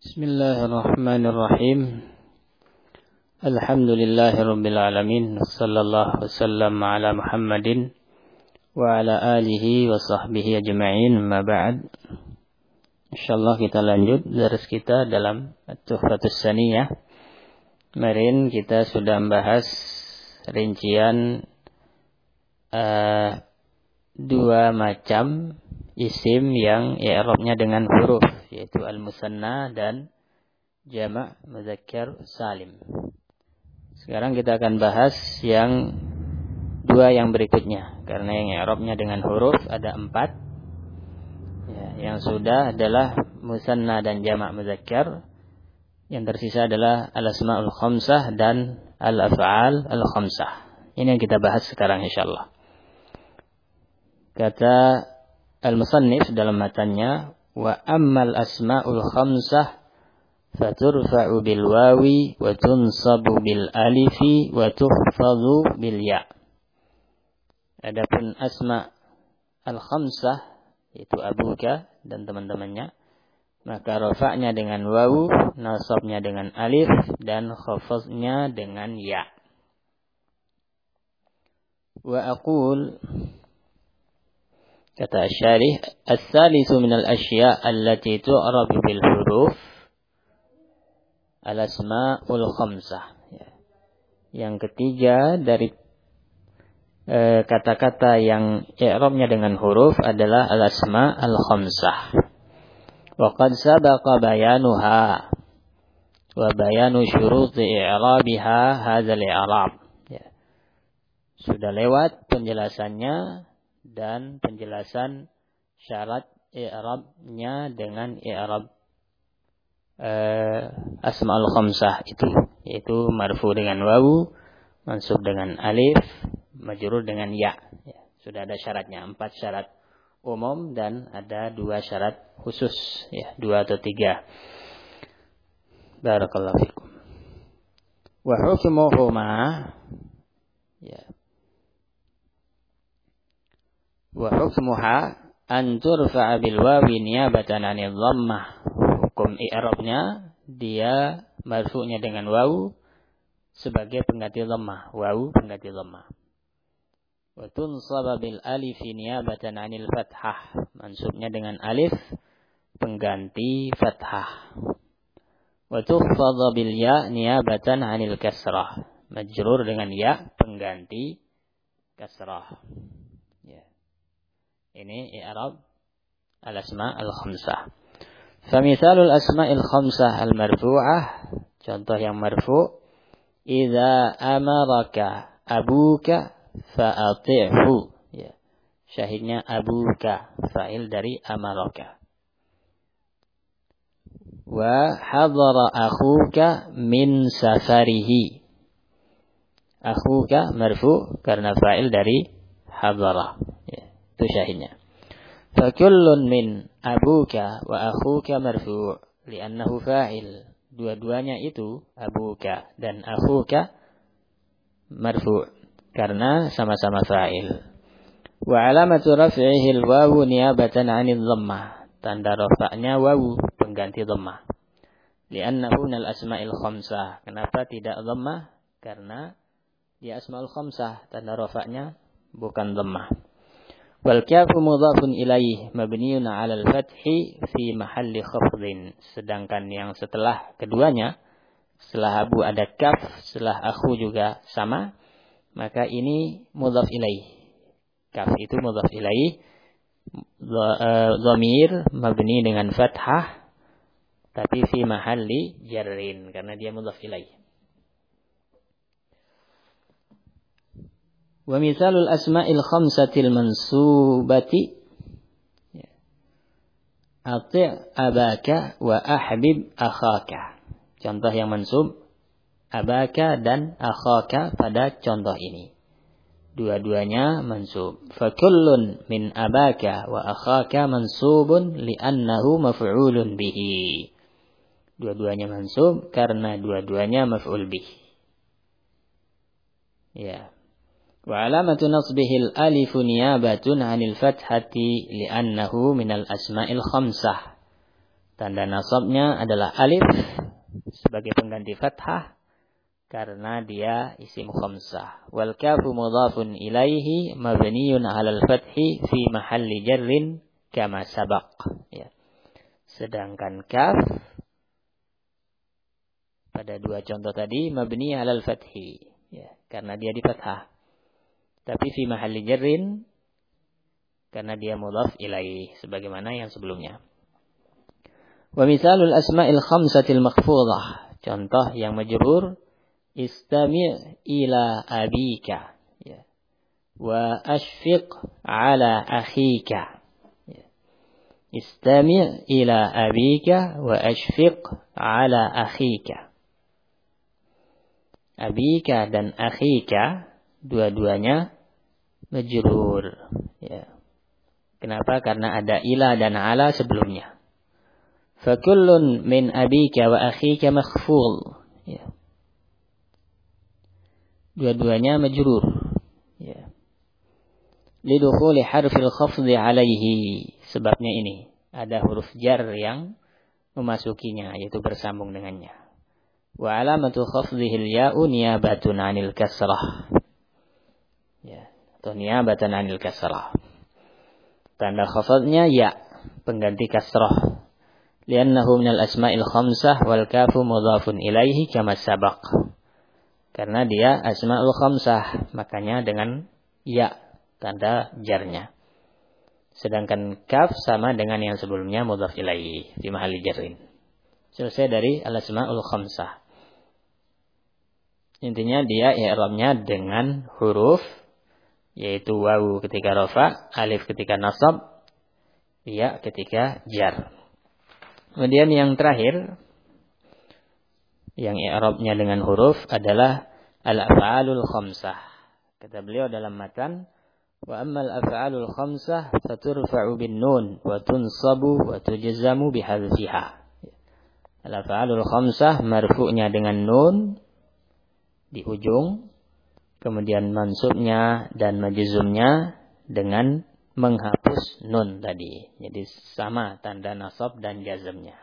Bismillahirrahmanirrahim. Alhamdulillahirabbil alamin. Wassallallahu wasallam ala Muhammadin wa ala alihi wa sahbihi ajma'in. Ma ba'd. Insyaallah kita lanjut daras kita dalam At-Tuhfatus Saniyah. Kemarin kita sudah membahas rincian dua macam isim yang i'rabnya dengan huruf, yaitu al-musanna dan jama' mudzakkar salim. Sekarang kita akan bahas yang dua yang berikutnya, karena yang i'rabnya dengan huruf ada 4. Ya, yang sudah adalah musanna dan jama' mudzakkar. Yang tersisa adalah al-asma'ul khamsah dan al-af'al al-khamsah. Ini yang kita bahas sekarang insyaallah. Kata al-musannif dalam matannya, wa ammal asma'ul khamsah faturfa'u bil wawi wa tunsabu bil alifi wa tuhfadhu bil ya. Adapun asma' al-khamsah, yaitu abuka dan teman-temannya, maka rafa'nya dengan wawu, nasabnya dengan alif, dan khafadnya dengan ya. Wa aqul, kata Asy-Syarih, as-salisu minal asya' allati tu'rabu bil huruf al-asma'ul khamsah. Yang ketiga dari kata-kata yang i'rabnya dengan huruf adalah al-asma' al-khamsah. Wa qad sabaqa bayanuha wa bayanu syuruti i'rabiha hadzal i'rab. Sudah lewat penjelasannya dan penjelasan syarat i'rabnya dengan i'rab asmaul khamsah itu, yaitu marfu dengan wawu, mansub dengan alif, majrur dengan ya. Sudah ada syaratnya, 4 syarat umum dan ada 2 syarat khusus, 2 atau 3. Barakallahu fikum. Wa hukmuhuma, wa hukmuha an turfa'a bil wawi niyabatan 'anil dhammah. Hukum i'rabnya dia marfu'nya dengan wawu sebagai pengganti dhammah, wawu pengganti dhammah. Wa tunsaba bil alif niyabatan 'anil fathah, mansubnya dengan alif pengganti fathah. Wa tukhfadha bil ya niyabatan 'anil kasrah, majrur dengan ya pengganti kasrah. Ini i'rab al-asma' al-khamsah. Famithalul asma'il khamsah al-marfu'ah, contoh yang marfu', idza amaraka abuka fa'ati'hu. Syahidnya abuka, fa'il dari amaraka. Wa hadara akhuka min safarihi. Akhuka marfu' karena fa'il dari hadara. Itu syahidnya. Fakullun min abuka wa akhuka marfu' li'annahu fa'il. Dua-duanya itu abuka dan akhuka marfu' karena sama-sama fa'il. Wa alamatu raf'ihi al-wawu niyabatan 'anil dhammah. Tanda rafa'nya wawu pengganti dhammah. Li'annahu minal asma'il khamsah. Kenapa tidak dhammah? Karena dia asma'ul khamsah, tanda rafa'nya bukan dhammah. Wal kafu mudhafun ilaih mabniun 'ala al-fathi fi mahalli khafdhin. Sedangkan yang setelah keduanya, setelah abu ada kaf, setelah akhu juga sama, maka ini mudhaf ilaih. Kaf itu mudhaf ilaih, dhamir mabni dengan fathah, tapi fi mahalli jarrin karena dia mudhaf ilaih. Wa mithalul asma'il khamsatil mansubati ati' abaka wa ahbib akhaka. Contoh yang mansub abaka dan akhaka pada contoh ini. Dua-duanya mansub. Fakullun min abaka wa akhaka mansubun li'annahu maf'ulun bihi. Dua-duanya mansub karena dua-duanya maf'ul bih. Wa alamatu nasbihi al-alifu niyabatun 'anil fathati li'annahu minal asma'il khamsah. Tanda nasabnya adalah alif sebagai pengganti fathah karena dia isim khamsah. Wal kafu mudhafun ilaihi mabniyun 'alal fathi fi mahalli jarrin kama sabaq. Ya. Sedangkan kaf pada dua contoh tadi mabni 'alal fathi, ya, karena dia di fathah. Tapi fi mahalli jarrin karena dia mudhaf ilaihi sebagaimana yang sebelumnya. Wa misalul asma'il khamsatil makhfudhah. Contoh yang majrur, istami' ila abika, ya. Wa ashfiq ala akhika, ya. Istami' ila abika wa ashfiq ala akhika. Abika dan akhika dua-duanya majrur, ya. Kenapa? Karena ada ila dan ala sebelumnya. Fakullun min abika wa akhika makhful, ya. Dua-duanya majrur, ya. Lidukhuli harfil khafdi alaihi, sebabnya ini ada huruf jar yang memasukinya, yaitu bersambung dengannya. Wa alamatu khafdihil ya'u niyabatun 'anil kasrah, ya, atau niyabatan 'anil kasrah. Tanda khafadnya ya, pengganti kasrah. Liannahu minal asma'il khamsah wal kafu mudhafun ilaihi kama sabaq. Karena dia asma'ul khamsah, makanya dengan ya tanda jarnya. Sedangkan kaf sama dengan yang sebelumnya mudhaf ilaihi di mahalli jarrin. Selesai dari al asma'ul khamsah. Intinya dia i'rabnya dengan huruf, yaitu wawu ketika rafa, alif ketika nasab, ya ketika jar. Kemudian yang terakhir, yang i'rabnya dengan huruf adalah al-af'alul khamsah. Kata beliau dalam matan, wa ammal af'alul khamsah faturfa'u bin nun wa tunsabu wa tujzamu bihadfiha. Al-af'alul khamsah marfu'nya dengan nun di ujung, kemudian mansubnya dan majzumnya dengan menghapus nun tadi. Jadi sama tanda nasab dan jazmnya.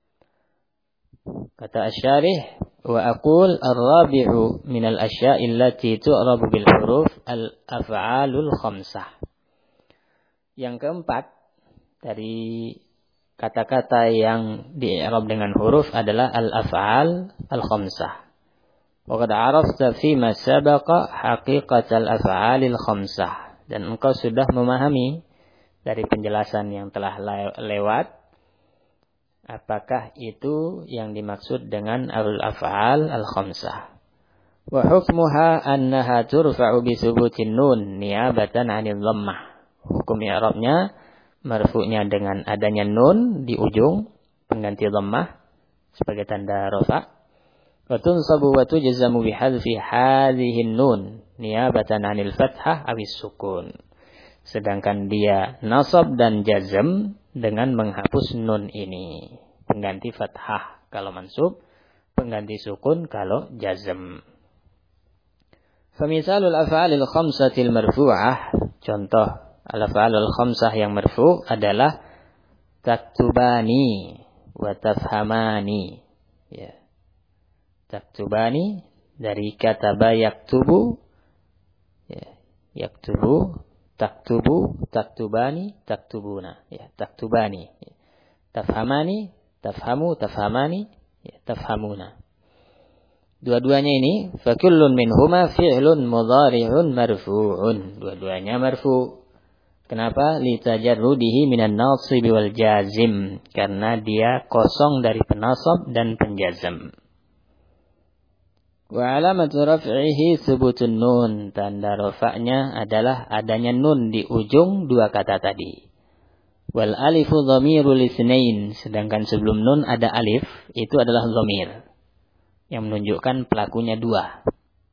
Kata asy-syarih, wa aqul ar-rabi'u min al-asya'i allati tu'rabu bil huruf al-af'alul khamsah. Yang keempat dari kata-kata yang di-i'rab dengan huruf adalah al-af'al al-khamsah. Wa qad 'arafta fi ma sabaqa haqiqatal af'alil khamsah. Dan engkau sudah memahami dari penjelasan yang telah lewat apakah itu yang dimaksud dengan al-af'al al-khamsah. Wa hukmuha annaha turfa'u bi thubutin nun niyabatan 'anil dhammah. Hukum i'rabnya marfu'nya dengan adanya nun di ujung pengganti dhammah sebagai tanda rafa'. Wa tunsabu wa tujzamu bi hadfi hadhihi nun niyabatan 'anil fathah awis sukun. Sedangkan dia nasab dan jazm dengan menghapus nun ini. Pengganti fathah kalau mansub, pengganti sukun kalau jazm. Famisalul af'alil khamsatil marfu'ah, contoh al-af'alul khamsah yang marfu' adalah taktubani wa tafhamani, ya. Taktubani dari kataba yaktubu, ya, yaktubu, taktubu, taktubani, taktubuna, ya, taktubani. Tafhamani, tafhamu, tafhamani, ya, tafhamuna. Dua-duanya ini fakullun minhuma fi'lun mudhari'un marfu'un. Dua-duanya marfu'. Kenapa? Litajarrudihi minan nasib wal jazim, karena dia kosong dari penasab dan penjazm. Wa alamatu raf'ihi thubutun nun. Tanda rafa'nya adalah adanya nun di ujung dua kata tadi. Wal alifu dhamirul itsnain. Sedangkan sebelum nun ada alif, itu adalah dhamir yang menunjukkan pelakunya dua.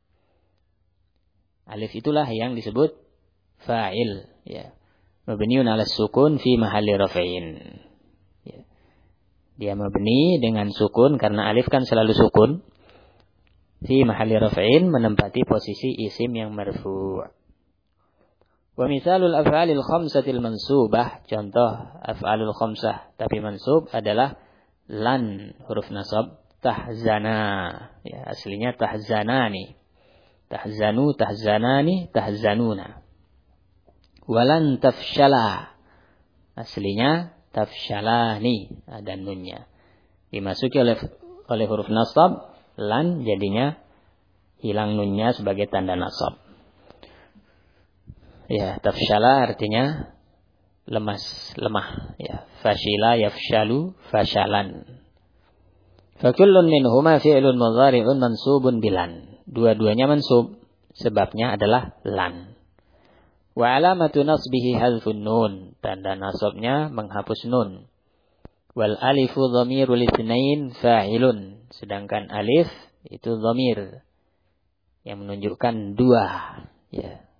Alif itulah yang disebut fa'il, ya. Mabniun 'ala sukun fi mahalli raf'in. Ya. Dia mabni dengan sukun karena alif kan selalu sukun. Fi mahalli raf'in, menempati posisi isim yang marfu'. Wa misalul af'alil khamsatil mansubah, contoh af'alul khamsah tapi mansub adalah lan huruf nasab, tahzana, ya aslinya tahzanani, tahzanu, tahzanani, tahzanuna. Walan tafshala, aslinya tafshalani, ada nunnya. Dimasuki oleh huruf nasab, lan jadinya hilang nunnya sebagai tanda nasab. Ya, tafshala artinya lemas, lemah. Ya, fashila yafshalu fashalan. Fakullun minhuma fi'lun mudhari'un mansubun bilan. Dua-duanya mansub, sebabnya adalah lan. Wa alamatu nasbihi hadfun nun, tanda nasabnya menghapus nun. Wal alifu dhamirul itsnain fa'ilun, sedangkan alif itu dhamir yang menunjukkan dua, ya.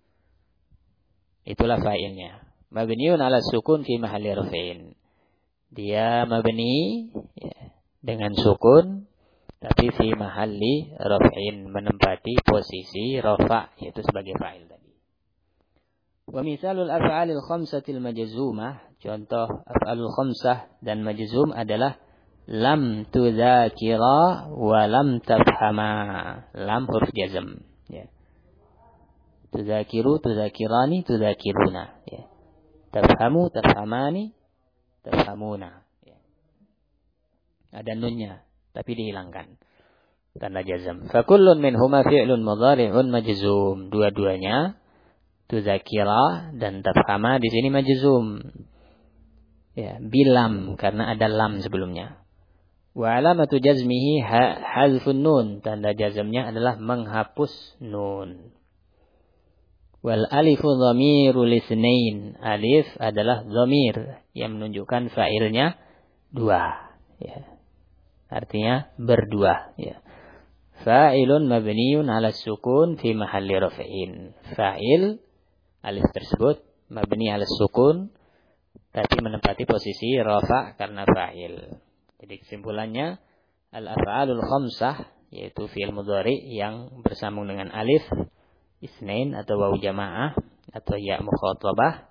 Itulah fa'ilnya. Mabniun ala sukun fi mahalli raf'in. Dia mabni, ya, dengan sukun tapi fi mahalli raf'in, menempati posisi rafa, yaitu sebagai fa'il tadi. Wa misalul af'alil khamsatil majzumah, contoh af'alul khamsah dan majzum adalah lam tudzakira wa lam tafhama. Lam huruf jazm, ya. Tudzakiru, tudzakirani, tudzakiruna, ya. Tafhamu, tafhamani, tafhamuna, ya. Ada nunnya tapi dihilangkan, tanda jazm. Fa kullun minhuma fi'lun mudhari'un majzum. Dua-duanya tudzakira dan tafhama di sini majzum, ya, bilam karena ada lam sebelumnya. Wa alamatu jazmihi hazfun nun, tanda jazmnya adalah menghapus nun. Wal alifu dhamirul itsnain, alif adalah dhamir yang menunjukkan fa'ilnya dua, ya. Artinya berdua, ya. Fa'ilun mabniun 'ala sukun fi mahalli raf'in. Fa'il alif tersebut mabni 'ala sukun tapi menempati posisi rafa karena fa'il. Jadi kesimpulannya al-af'alul khamsah, yaitu fi'il mudhari yang bersambung dengan alif isnain atau wawu jamaah atau ya mukhatabah,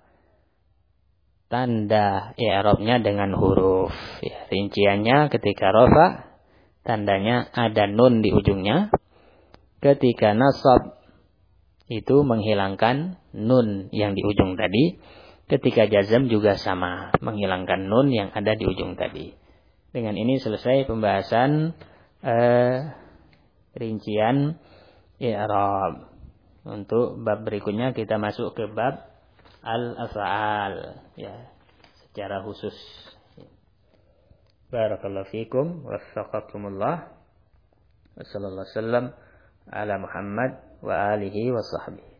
tanda i'rabnya dengan huruf, ya. Rinciannya ketika rafa tandanya ada nun di ujungnya. Ketika nasab itu menghilangkan nun yang di ujung tadi. Ketika jazm juga sama, menghilangkan nun yang ada di ujung tadi. Dengan ini selesai pembahasan rincian i'rab. Untuk bab berikutnya kita masuk ke bab al-af'al, ya, secara khusus. Barakallahu fikum waffaqakumullah. Wassallallahu wasallam ala Muhammad wa alihi wa sahbihi.